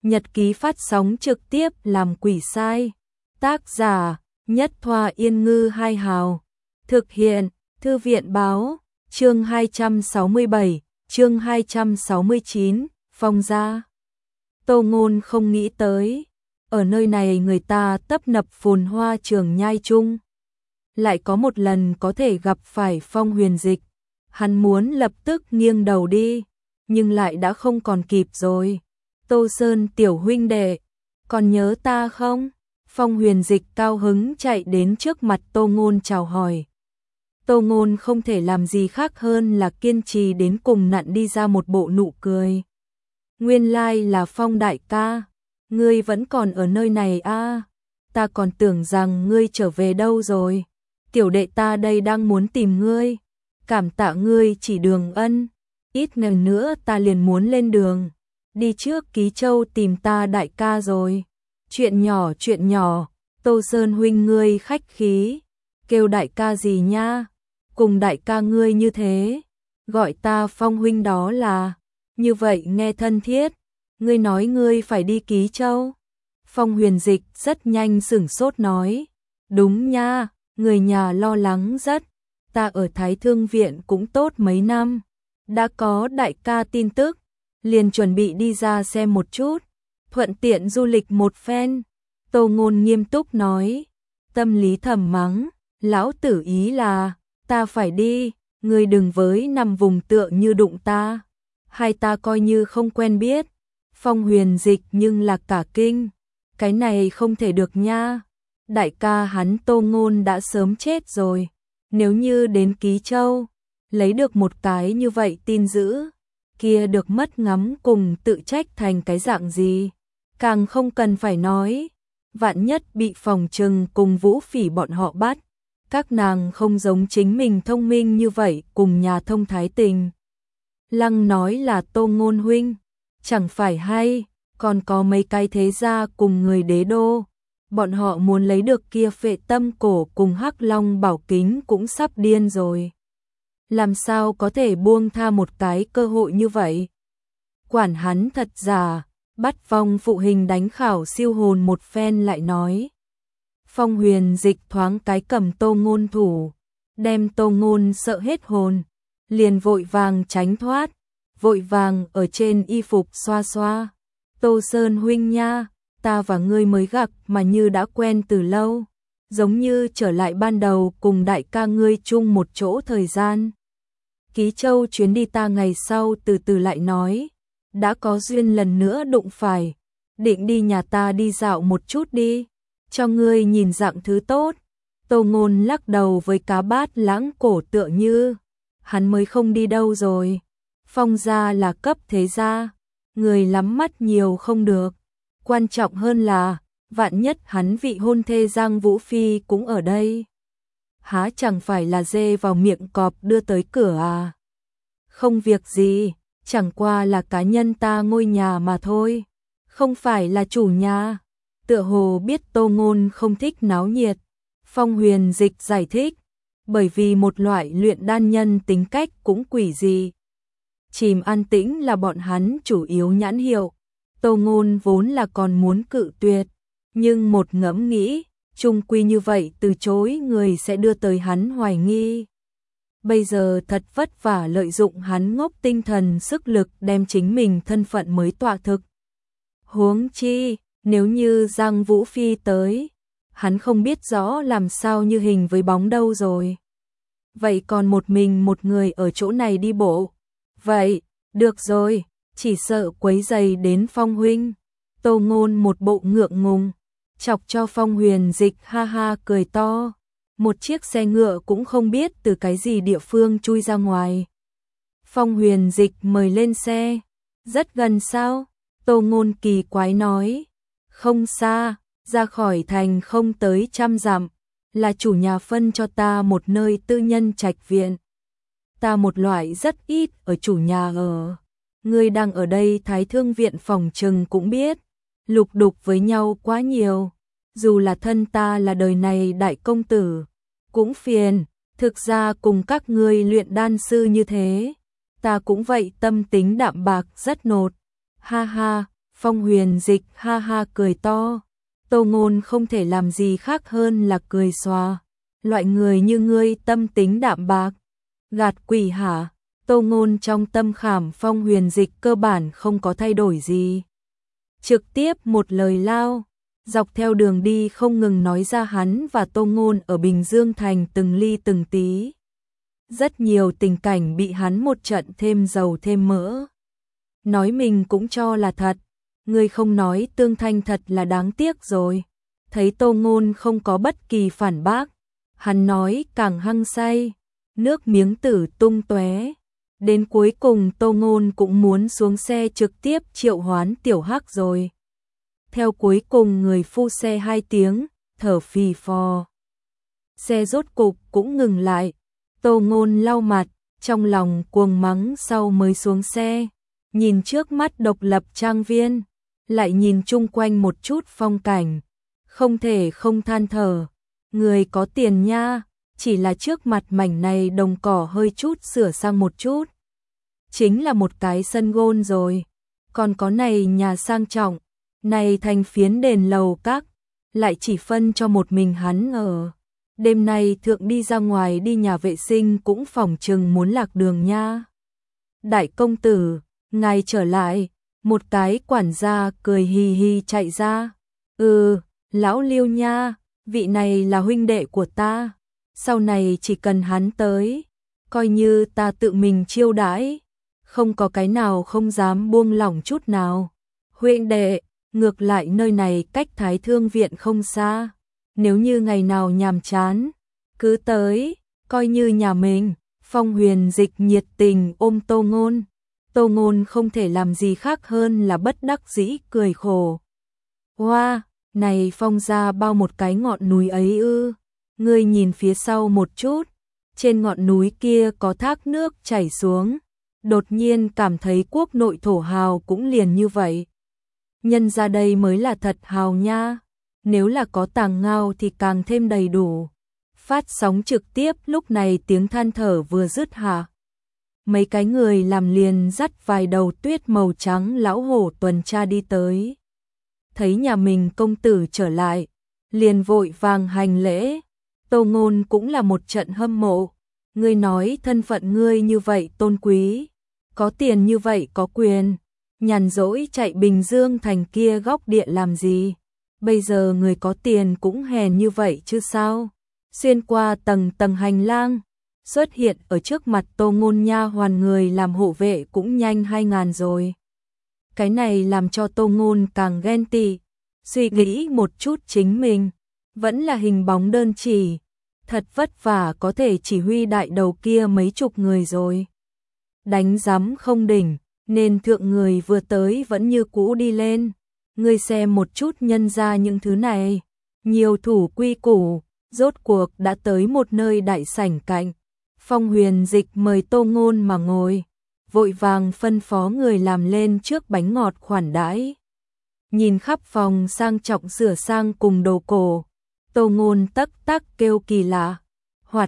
Nhật ký phát sóng trực tiếp làm quỷ sai. Tác giả Nhất Thoa Yên Ngư Hai Hào. Thực hiện Thư viện Báo. Chương 267, chương 269, Phong gia. Tô Ngôn không nghĩ tới, ở nơi này người ta tấp nập phồn hoa trường nhai chung, lại có một lần có thể gặp phải Phong Huyền Dịch. Hắn muốn lập tức nghiêng đầu đi, nhưng lại đã không còn kịp rồi. Tô Sơn tiểu huynh đệ, còn nhớ ta không? Phong Huyền Dịch cao hứng chạy đến trước mặt Tô Ngôn chào hỏi. Tô Ngôn không thể làm gì khác hơn là kiên trì đến cùng, nặn đi ra một bộ nụ cười. Nguyên lai là Phong đại ca, ngươi vẫn còn ở nơi này à? Ta còn tưởng rằng ngươi trở về đâu rồi. Tiểu đệ ta đây đang muốn tìm ngươi, cảm tạ ngươi chỉ đường ân. Ít ngày nữa ta liền muốn lên đường, đi trước Ký Châu tìm ta đại ca rồi. Chuyện nhỏ, Tô Sơn huynh ngươi khách khí, kêu đại ca gì nha, cùng đại ca ngươi như thế, gọi ta Phong huynh đó là, như vậy nghe thân thiết. Ngươi nói ngươi phải đi Ký Châu. Phong Huyền Dịch rất nhanh sửng sốt nói, đúng nha, người nhà lo lắng rất, ta ở Thái Thương Viện cũng tốt mấy năm, đã có đại ca tin tức, liền chuẩn bị đi ra xem một chút, thuận tiện du lịch một phen. Tô Ngôn nghiêm túc nói, tâm lý thầm mắng, lão tử ý là, ta phải đi, ngươi đừng với nằm vùng tựa như đụng ta, hay ta coi như không quen biết. Phong Huyền Dịch nhưng là cả kinh, cái này không thể được nha, đại ca hắn Tô Ngôn đã sớm chết rồi, nếu như đến Ký Châu, lấy được một cái như vậy tin dữ, kia được mất ngắm cùng tự trách thành cái dạng gì, càng không cần phải nói, vạn nhất bị Phòng Trừng cùng Vũ Phỉ bọn họ bắt, các nàng không giống chính mình thông minh như vậy cùng nhà thông thái tình. Lăng nói là Tô Ngôn huynh, chẳng phải hay, còn có mấy cái thế gia cùng người đế đô, bọn họ muốn lấy được kia Phệ Tâm Cổ cùng Hắc Long Bảo Kính cũng sắp điên rồi. Làm sao có thể buông tha một cái cơ hội như vậy? Quản hắn thật giả, bắt Phong phụ hình đánh khảo siêu hồn một phen lại nói. Phong Huyền Dịch thoáng cái cầm Tô Ngôn thủ, đem Tô Ngôn sợ hết hồn, liền vội vàng tránh thoát, vội vàng ở trên y phục xoa xoa. Tô Sơn huynh nha, ta và ngươi mới gặp mà như đã quen từ lâu, giống như trở lại ban đầu cùng đại ca ngươi chung một chỗ thời gian. Ký Châu chuyến đi ta ngày sau từ từ lại nói, đã có duyên lần nữa đụng phải, định đi nhà ta đi dạo một chút đi, cho ngươi nhìn dạng thứ tốt. Tô Ngôn lắc đầu với cá bát lãng cổ tựa như, hắn mới không đi đâu rồi. Phong gia là cấp thế gia, người lắm mắt nhiều không được, quan trọng hơn là, vạn nhất hắn vị hôn thê Giang Vũ Phi cũng ở đây. Há chẳng phải là dê vào miệng cọp đưa tới cửa à? Không việc gì, chẳng qua là cá nhân ta ngôi nhà mà thôi, không phải là chủ nhà. Tựa hồ biết Tô Ngôn không thích náo nhiệt, Phong Huyền Dịch giải thích, bởi vì một loại luyện đan nhân tính cách cũng quỷ dị. Chìm an tĩnh là bọn hắn chủ yếu nhãn hiệu. Tô Ngôn vốn là còn muốn cự tuyệt, nhưng một ngẫm nghĩ, chung quy như vậy từ chối người sẽ đưa tới hắn hoài nghi. Bây giờ thật vất vả lợi dụng hắn ngốc tinh thần sức lực đem chính mình thân phận mới tọa thực. Huống chi, nếu như Giang Vũ Phi tới, hắn không biết rõ làm sao như hình với bóng đâu rồi. Vậy còn một mình một người ở chỗ này đi bộ. Vậy, được rồi, chỉ sợ quấy rầy đến Phong huynh. Tô Ngôn một bộ ngượng ngùng, chọc cho Phong Huyền Dịch ha ha cười to. Một chiếc xe ngựa cũng không biết từ cái gì địa phương chui ra ngoài. Phong Huyền Dịch mời lên xe. Rất gần sao? Tô Ngôn kỳ quái nói. Không xa, ra khỏi thành không tới 100 dặm, là chủ nhà phân cho ta một nơi tư nhân trạch viện. Ta một loại rất ít ở chủ nhà ở. Ngươi đang ở đây Thái Thương Viện phòng trừng cũng biết, lục đục với nhau quá nhiều. Dù là thân ta là đời này đại công tử, cũng phiền, thực ra cùng các ngươi luyện đan sư như thế, ta cũng vậy tâm tính đạm bạc rất nột. Ha ha, Phong Huyền Dịch ha ha cười to. Tô Ngôn không thể làm gì khác hơn là cười xòa. Loại người như ngươi tâm tính đạm bạc, gạt quỷ hả? Tô Ngôn trong tâm khảm Phong Huyền Dịch cơ bản không có thay đổi gì. Trực tiếp một lời lao, dọc theo đường đi không ngừng nói ra hắn và Tô Ngôn ở Bình Dương Thành từng ly từng tí. Rất nhiều tình cảnh bị hắn một trận thêm dầu thêm mỡ. Nói mình cũng cho là thật, người không nói tương thanh thật là đáng tiếc rồi. Thấy Tô Ngôn không có bất kỳ phản bác, hắn nói càng hăng say, nước miếng tử tung tóe. Đến cuối cùng Tô Ngôn cũng muốn xuống xe trực tiếp triệu hoán Tiểu Hắc rồi. Theo cuối cùng người phu xe 2 tiếng, thở phì phò. Xe rốt cục cũng ngừng lại. Tô Ngôn lau mặt, trong lòng cuồng mắng sau mới xuống xe. Nhìn trước mắt độc lập trang viên, lại nhìn chung quanh một chút phong cảnh. Không thể không than thở. Người có tiền nha, chỉ là trước mặt mảnh này đồng cỏ hơi chút sửa sang một chút. Chính là một cái sân gôn rồi. Còn có này nhà sang trọng, này thành phiến đền lầu các, lại chỉ phân cho một mình hắn ở. Đêm nay thượng đi ra ngoài đi nhà vệ sinh cũng phỏng chừng muốn lạc đường nha. Đại công tử, ngài trở lại, một cái quản gia cười hì hì chạy ra. Lão Liêu nha, vị này là huynh đệ của ta, sau này chỉ cần hắn tới, coi như ta tự mình chiêu đãi, không có cái nào không dám buông lỏng chút nào. Huynh đệ, ngược lại nơi này cách Thái Thương viện không xa, nếu như ngày nào nhàm chán, cứ tới, coi như nhà mình. Phong Huyền Dịch nhiệt tình ôm Tô Ngôn. Tô Ngôn không thể làm gì khác hơn là bất đắc dĩ cười khổ. Hoa, này Phong ra bao một cái ngọn núi ấy ư? Ngươi nhìn phía sau một chút, trên ngọn núi kia có thác nước chảy xuống. Đột nhiên cảm thấy quốc nội thổ hào cũng liền như vậy. Nhân ra đây mới là thật hào nha. Nếu là có tàng ngao thì càng thêm đầy đủ. Phát sóng trực tiếp lúc này tiếng than thở vừa dứt hạ. Mấy cái người làm liền dắt vài đầu tuyết màu trắng lão hổ tuần tra đi tới. Thấy nhà mình công tử trở lại, liền vội vàng hành lễ. Tô Ngôn cũng là một trận hâm mộ. Ngươi nói thân phận ngươi như vậy tôn quý, có tiền như vậy có quyền, nhàn rỗi chạy Bình Dương Thành kia góc địa làm gì? Bây giờ người có tiền cũng hèn như vậy chứ sao? Xuyên qua tầng tầng hành lang, xuất hiện ở trước mặt Tô Ngôn nha hoàn người làm hộ vệ cũng nhanh 2000 rồi. Cái này làm cho Tô Ngôn càng ghen tị, suy nghĩ một chút chính mình, vẫn là hình bóng đơn chỉ, thật vất vả có thể chỉ huy đại đầu kia mấy chục người rồi. Đánh giấm không đỉnh, nên thượng người vừa tới vẫn như cũ đi lên. Ngươi xem một chút nhân ra những thứ này, nhiều thủ quy củ, rốt cuộc đã tới một nơi đại sảnh cạnh. Phong Huyền Dịch mời Tô Ngôn mà ngồi, vội vàng phân phó người làm lên trước bánh ngọt khoản đãi. Nhìn khắp phòng sang trọng sửa sang cùng đồ cổ, Tô Ngôn tắc tắc kêu kỳ lạ. Hoạt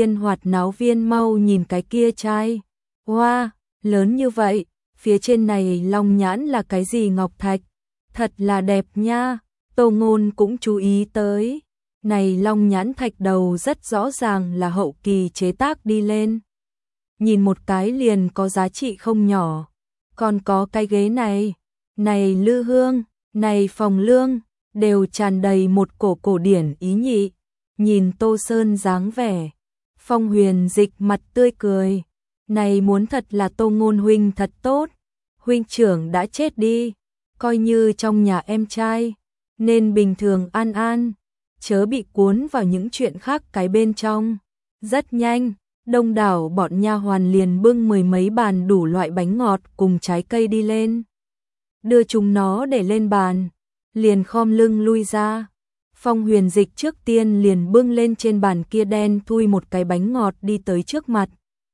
náo viên mau nhìn cái kia trai. Wow, lớn như vậy, phía trên này long nhãn là cái gì ngọc thạch? Thật là đẹp nha. Tô Ngôn cũng chú ý tới. Này long nhãn thạch đầu rất rõ ràng là hậu kỳ chế tác đi lên. Nhìn một cái liền có giá trị không nhỏ. Còn có cái ghế này, này lư hương, này phòng lương, đều tràn đầy một cổ điển ý nhị. Nhìn Tô Sơn dáng vẻ, Phong Huyền Dịch mặt tươi cười. Này muốn thật là Tô Ngôn huynh thật tốt. Huynh trưởng đã chết đi, coi như trong nhà em trai, nên bình thường an an, chớ bị cuốn vào những chuyện khác cái bên trong. Rất nhanh, đông đảo bọn nha hoàn liền bưng mười mấy bàn đủ loại bánh ngọt cùng trái cây đi lên. Đưa chúng nó để lên bàn, liền khom lưng lui ra. Phong Huyền Dịch trước tiên liền bưng lên trên bàn kia đen thui một cái bánh ngọt đi tới trước mặt.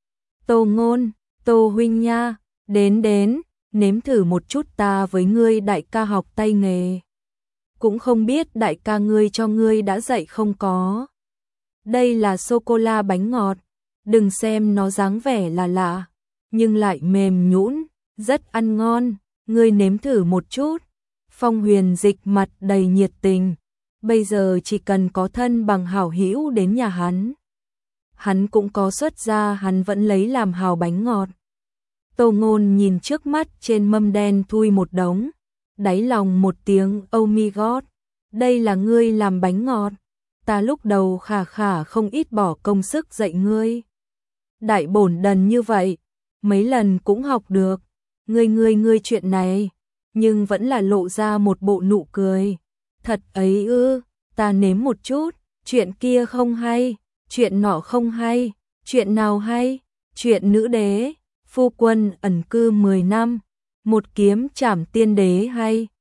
Tô Ngôn, Tô huynh nha, đến, nếm thử một chút ta với ngươi đại ca học tay nghề. Cũng không biết đại ca ngươi cho ngươi đã dạy không có. Đây là sô-cô-la bánh ngọt, đừng xem nó dáng vẻ là lạ, nhưng lại mềm nhũn, rất ăn ngon. ngươi nếm thử một chút. Phong Huyền Dịch mặt đầy nhiệt tình, bây giờ chỉ cần có thân bằng hảo hữu đến nhà hắn cũng có xuất gia, hắn vẫn lấy làm hào bánh ngọt. Tô Ngôn nhìn trước mắt trên mâm đen thui một đống, đáy lòng một tiếng oh my god, đây là ngươi làm bánh ngọt, ta lúc đầu khả không ít bỏ công sức dạy ngươi. Đại bổn đần như vậy, mấy lần cũng học được, ngươi chuyện này, nhưng vẫn là lộ ra một bộ nụ cười. Thật ấy ư, ta nếm một chút, chuyện kia không hay, chuyện nọ không hay, chuyện nào hay, chuyện nữ đế, phu quân ẩn cư 10 năm, một kiếm trảm tiên đế hay.